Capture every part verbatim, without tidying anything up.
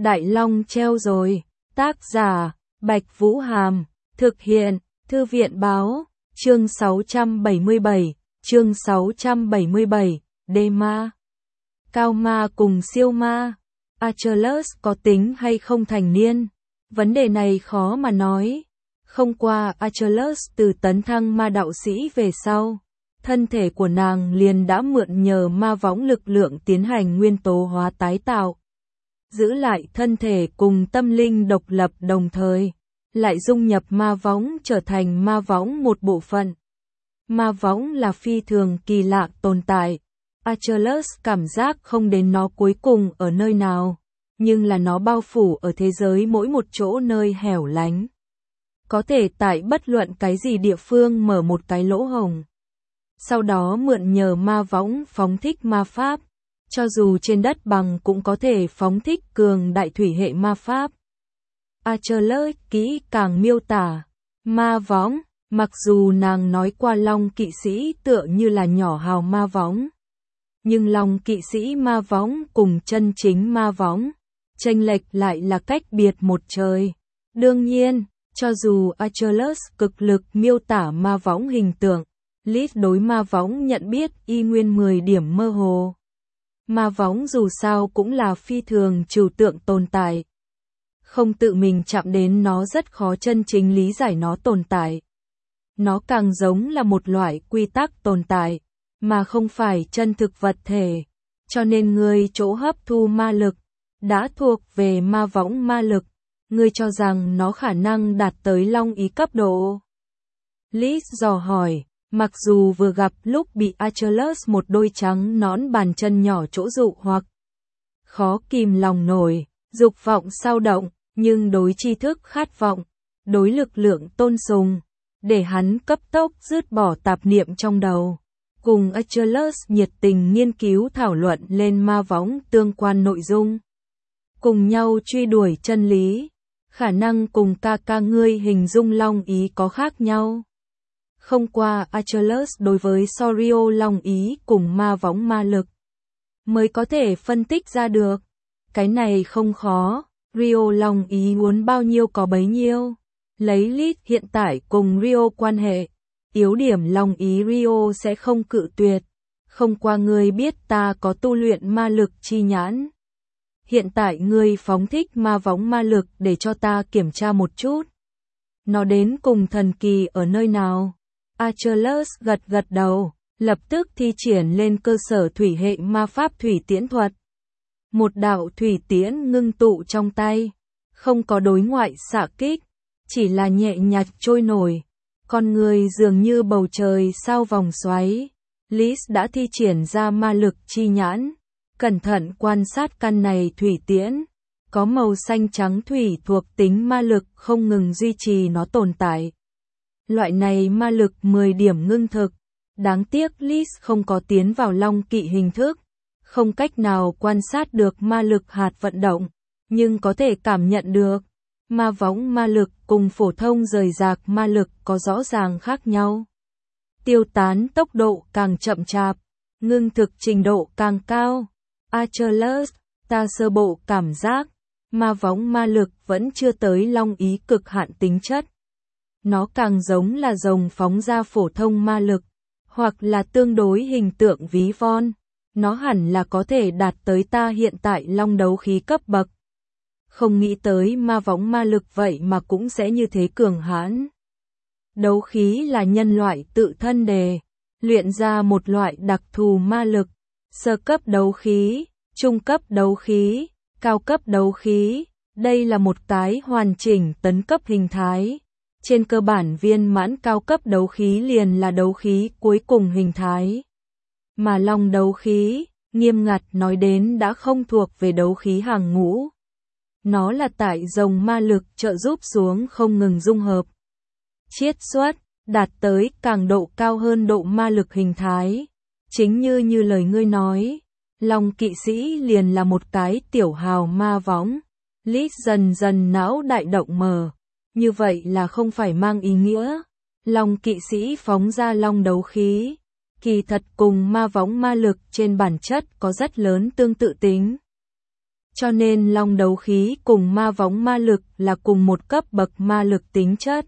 Đại Long treo rồi. Tác giả, Bạch Vũ Hàm. Thực hiện, Thư viện Báo. Chương sáu trăm bảy mươi bảy. Chương sáu trăm bảy mươi bảy. Đê ma. Cao ma cùng siêu ma. Achilles có tính hay không thành niên? Vấn đề này khó mà nói. Không qua Achilles từ tấn thăng ma đạo sĩ về sau, thân thể của nàng liền đã mượn nhờ ma võng lực lượng tiến hành nguyên tố hóa tái tạo. Giữ lại thân thể cùng tâm linh độc lập đồng thời, lại dung nhập ma võng trở thành ma võng một bộ phận. Ma võng là phi thường kỳ lạ tồn tại. Achilles cảm giác không đến nó cuối cùng ở nơi nào, nhưng là nó bao phủ ở thế giới mỗi một chỗ nơi hẻo lánh. Có thể tại bất luận cái gì địa phương mở một cái lỗ hổng. Sau đó mượn nhờ ma võng phóng thích ma pháp. Cho dù trên đất bằng cũng có thể phóng thích cường đại thủy hệ ma pháp. Achilles kỹ càng miêu tả ma võng, mặc dù nàng nói qua Long kỵ sĩ tựa như là nhỏ hào ma võng. Nhưng Long kỵ sĩ ma võng cùng chân chính ma võng, chênh lệch lại là cách biệt một trời. Đương nhiên, cho dù Achilles cực lực miêu tả ma võng hình tượng, Lys đối ma võng nhận biết y nguyên mười điểm mơ hồ. Ma võng dù sao cũng là phi thường trừu tượng tồn tại. Không tự mình chạm đến nó rất khó chân chính lý giải nó tồn tại. Nó càng giống là một loại quy tắc tồn tại, mà không phải chân thực vật thể. Cho nên người chỗ hấp thu ma lực, đã thuộc về ma võng ma lực. Ngươi cho rằng nó khả năng đạt tới long ý cấp độ. Lys dò hỏi, mặc dù vừa gặp lúc bị Achilles một đôi trắng nõn bàn chân nhỏ chỗ dụ hoặc khó kìm lòng nổi, dục vọng sao động, nhưng đối tri thức khát vọng, đối lực lượng tôn sùng, để hắn cấp tốc dứt bỏ tạp niệm trong đầu. Cùng Achilles nhiệt tình nghiên cứu thảo luận lên ma võng tương quan nội dung. Cùng nhau truy đuổi chân lý. Khả năng cùng ca ca ngươi hình dung long ý có khác nhau. Không qua Achilles đối với Sorio long ý cùng ma võng ma lực mới có thể phân tích ra được. Cái này không khó, Rio long ý muốn bao nhiêu có bấy nhiêu. Lấy Lys hiện tại cùng Rio quan hệ, yếu điểm long ý Rio sẽ không cự tuyệt. Không qua ngươi biết ta có tu luyện ma lực chi nhãn. Hiện tại ngươi phóng thích ma võng ma lực để cho ta kiểm tra một chút. Nó đến cùng thần kỳ ở nơi nào? Achilles gật gật đầu, lập tức thi triển lên cơ sở thủy hệ ma pháp thủy tiễn thuật. Một đạo thủy tiễn ngưng tụ trong tay, không có đối ngoại xạ kích, chỉ là nhẹ nhàng trôi nổi. Con người dường như bầu trời sao vòng xoáy. Lys đã thi triển ra ma lực chi nhãn. Cẩn thận quan sát căn này thủy tiễn, có màu xanh trắng thủy thuộc tính ma lực không ngừng duy trì nó tồn tại. Loại này ma lực mười điểm ngưng thực, đáng tiếc Lys không có tiến vào long kỵ hình thức, không cách nào quan sát được ma lực hạt vận động, nhưng có thể cảm nhận được, ma võng ma lực cùng phổ thông rời rạc ma lực có rõ ràng khác nhau. Tiêu tán tốc độ càng chậm chạp, ngưng thực trình độ càng cao. Achilles, ta sơ bộ cảm giác, ma võng ma lực vẫn chưa tới long ý cực hạn tính chất. Nó càng giống là rồng phóng ra phổ thông ma lực, hoặc là tương đối hình tượng ví von. Nó hẳn là có thể đạt tới ta hiện tại long đấu khí cấp bậc. Không nghĩ tới ma võng ma lực vậy mà cũng sẽ như thế cường hãn. Đấu khí là nhân loại tự thân đề, luyện ra một loại đặc thù ma lực. Sơ cấp đấu khí, trung cấp đấu khí, cao cấp đấu khí, đây là một cái hoàn chỉnh tấn cấp hình thái. Trên cơ bản viên mãn cao cấp đấu khí liền là đấu khí cuối cùng hình thái. Mà long đấu khí, nghiêm ngặt nói đến đã không thuộc về đấu khí hàng ngũ. Nó là tại rồng ma lực trợ giúp xuống không ngừng dung hợp. Chiết xuất, đạt tới càng độ cao hơn độ ma lực hình thái. Chính như như lời ngươi nói, Long kỵ sĩ liền là một cái tiểu hào ma võng. Lys dần dần não đại động mở. Như vậy là không phải mang ý nghĩa. Long kỵ sĩ phóng ra long đấu khí. Kỳ thật cùng ma võng ma lực trên bản chất có rất lớn tương tự tính. Cho nên long đấu khí cùng ma võng ma lực là cùng một cấp bậc ma lực tính chất.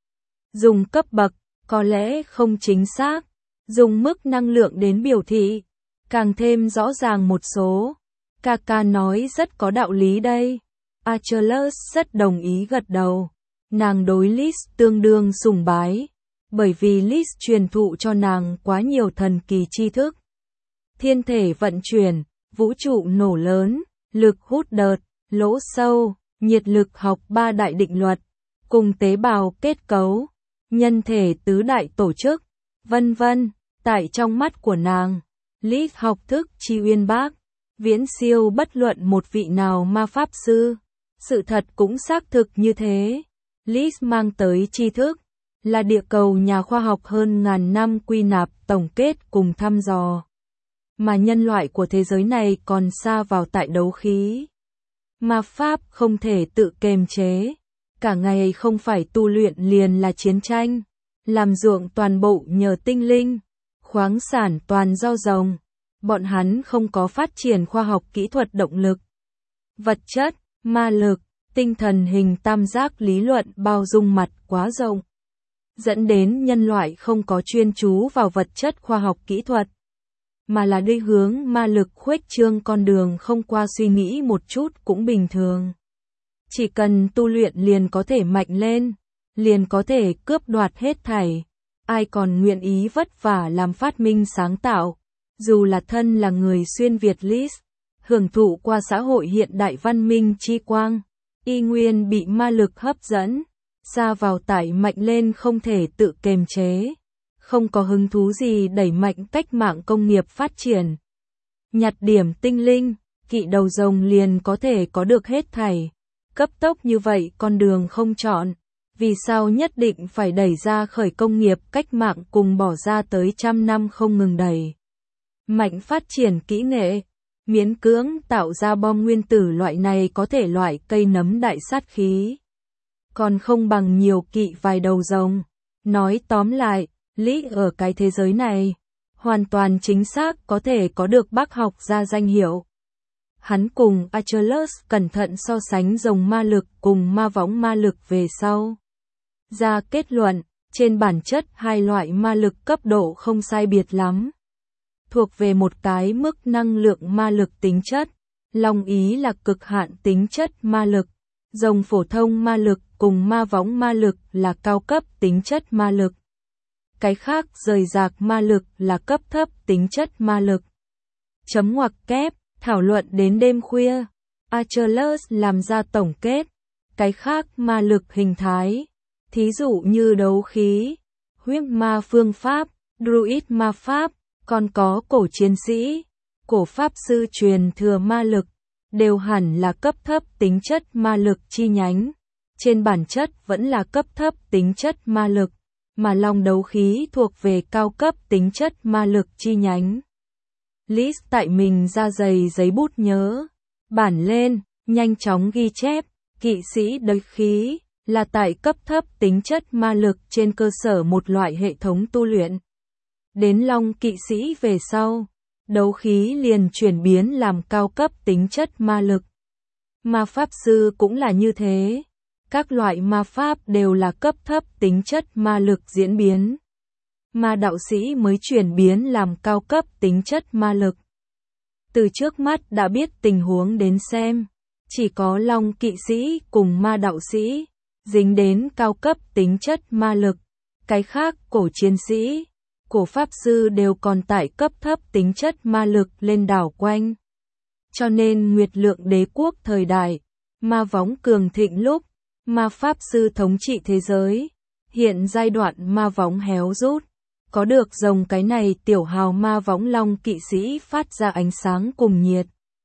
Dùng cấp bậc, có lẽ không chính xác, dùng mức năng lượng đến biểu thị, càng thêm rõ ràng một số. Kaka nói rất có đạo lý đây. Achilles rất đồng ý gật đầu. Nàng đối Lis tương đương sùng bái, bởi vì Lis truyền thụ cho nàng quá nhiều thần kỳ tri thức. Thiên thể vận chuyển, vũ trụ nổ lớn, lực hút đợt, lỗ sâu, nhiệt lực học ba đại định luật, cùng tế bào kết cấu, nhân thể tứ đại tổ chức, vân vân. Tại trong mắt của nàng, Lis học thức chi uyên bác, viễn siêu bất luận một vị nào ma pháp sư. Sự thật cũng xác thực như thế. Lis mang tới tri thức, là địa cầu nhà khoa học hơn ngàn năm quy nạp tổng kết cùng thăm dò. Mà nhân loại của thế giới này còn xa vào tại đấu khí. Ma pháp không thể tự kềm chế. Cả ngày không phải tu luyện liền là chiến tranh. Làm ruộng toàn bộ nhờ tinh linh. Khoáng sản toàn do rồng. Bọn hắn không có phát triển khoa học kỹ thuật động lực. Vật chất, ma lực, tinh thần hình tam giác lý luận bao dung mặt quá rộng. Dẫn đến nhân loại không có chuyên chú vào vật chất khoa học kỹ thuật. Mà là đi hướng ma lực khuếch trương con đường không qua suy nghĩ một chút cũng bình thường. Chỉ cần tu luyện liền có thể mạnh lên, liền có thể cướp đoạt hết thảy. Ai còn nguyện ý vất vả làm phát minh sáng tạo, dù là thân là người xuyên Việt Lis, hưởng thụ qua xã hội hiện đại văn minh chi quang, y nguyên bị ma lực hấp dẫn, xa vào tải mạnh lên không thể tự kềm chế, không có hứng thú gì đẩy mạnh cách mạng công nghiệp phát triển. Nhặt điểm tinh linh, kỵ đầu rồng liền có thể có được hết thảy. Cấp tốc như vậy con đường không chọn, vì sao nhất định phải đẩy ra khởi công nghiệp cách mạng cùng bỏ ra tới trăm năm không ngừng đẩy. Mạnh phát triển kỹ nghệ, miễn cưỡng tạo ra bom nguyên tử loại này có thể loại cây nấm đại sát khí. Còn không bằng nhiều kỵ vài đầu rồng. Nói tóm lại, Lý ở cái thế giới này, hoàn toàn chính xác có thể có được bác học ra danh hiệu. Hắn cùng Achilles cẩn thận so sánh rồng ma lực cùng ma võng ma lực về sau. Ra kết luận, trên bản chất hai loại ma lực cấp độ không sai biệt lắm. Thuộc về một cái mức năng lượng ma lực tính chất, long ý là cực hạn tính chất ma lực, rồng phổ thông ma lực cùng ma võng ma lực là cao cấp tính chất ma lực. Cái khác rời rạc ma lực là cấp thấp tính chất ma lực. Chấm ngoặc kép, thảo luận đến đêm khuya, Achilles làm ra tổng kết, cái khác ma lực hình thái, thí dụ như đấu khí, huyết ma phương pháp, druid ma pháp, còn có cổ chiến sĩ, cổ pháp sư truyền thừa ma lực, đều hẳn là cấp thấp tính chất ma lực chi nhánh. Trên bản chất vẫn là cấp thấp tính chất ma lực, mà long đấu khí thuộc về cao cấp tính chất ma lực chi nhánh. Lis tại mình ra dày giấy bút nhớ, bản lên, nhanh chóng ghi chép, kỵ sĩ đấu khí, là tại cấp thấp tính chất ma lực trên cơ sở một loại hệ thống tu luyện. Đến long kỵ sĩ về sau, đấu khí liền chuyển biến làm cao cấp tính chất ma lực. Ma pháp sư cũng là như thế. Các loại ma pháp đều là cấp thấp tính chất ma lực diễn biến. Ma đạo sĩ mới chuyển biến làm cao cấp tính chất ma lực. Từ trước mắt đã biết tình huống đến xem, chỉ có long kỵ sĩ cùng ma đạo sĩ, dính đến cao cấp tính chất ma lực. Cái khác cổ chiến sĩ, cổ pháp sư đều còn tại cấp thấp tính chất ma lực lên đảo quanh. Cho nên Nguyệt Lượng đế quốc thời đại, ma võng cường thịnh lúc, ma pháp sư thống trị thế giới, hiện giai đoạn ma võng héo rút, có được rồng cái này tiểu hào ma võng long kỵ sĩ phát ra ánh sáng cùng nhiệt.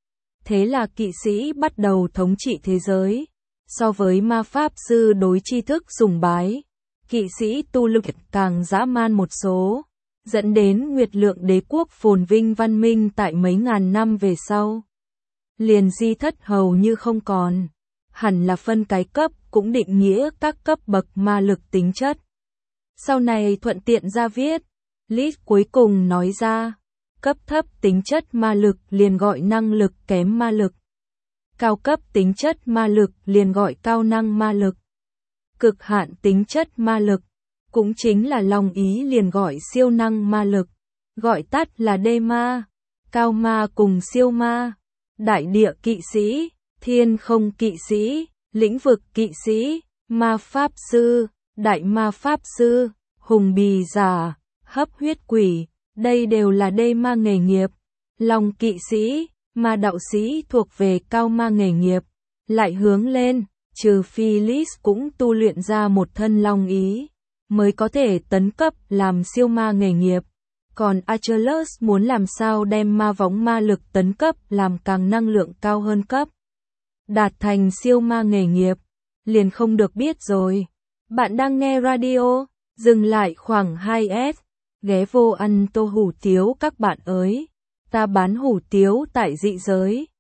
Thế là kỵ sĩ bắt đầu thống trị thế giới, so với ma pháp sư đối tri thức sùng bái, kỵ sĩ tu lực càng dã man một số, dẫn đến Nguyệt Lượng đế quốc phồn vinh văn minh tại mấy ngàn năm về sau. Liền di thất hầu như không còn. Hẳn là phân cái cấp cũng định nghĩa các cấp bậc ma lực tính chất. Sau này thuận tiện ra viết, Lis cuối cùng nói ra, cấp thấp tính chất ma lực liền gọi năng lực kém ma lực. Cao cấp tính chất ma lực liền gọi cao năng ma lực. Cực hạn tính chất ma lực, cũng chính là long ý liền gọi siêu năng ma lực, gọi tắt là đê ma. Cao ma cùng siêu ma, đại địa kỵ sĩ, thiên không kỵ sĩ, lĩnh vực kỵ sĩ, ma pháp sư, đại ma pháp sư, hùng bì giả, hấp huyết quỷ, đây đều là đê ma nghề nghiệp. Long kỵ sĩ, ma đạo sĩ thuộc về cao ma nghề nghiệp, lại hướng lên, trừ phi Lis cũng tu luyện ra một thân long ý, mới có thể tấn cấp làm siêu ma nghề nghiệp. Còn Achilles muốn làm sao đem ma võng ma lực tấn cấp làm càng năng lượng cao hơn cấp, đạt thành siêu ma nghề nghiệp, liền không được biết rồi. Bạn đang nghe radio, dừng lại khoảng hai S, ghé vô ăn tô hủ tiếu các bạn ơi, ta bán hủ tiếu tại dị giới.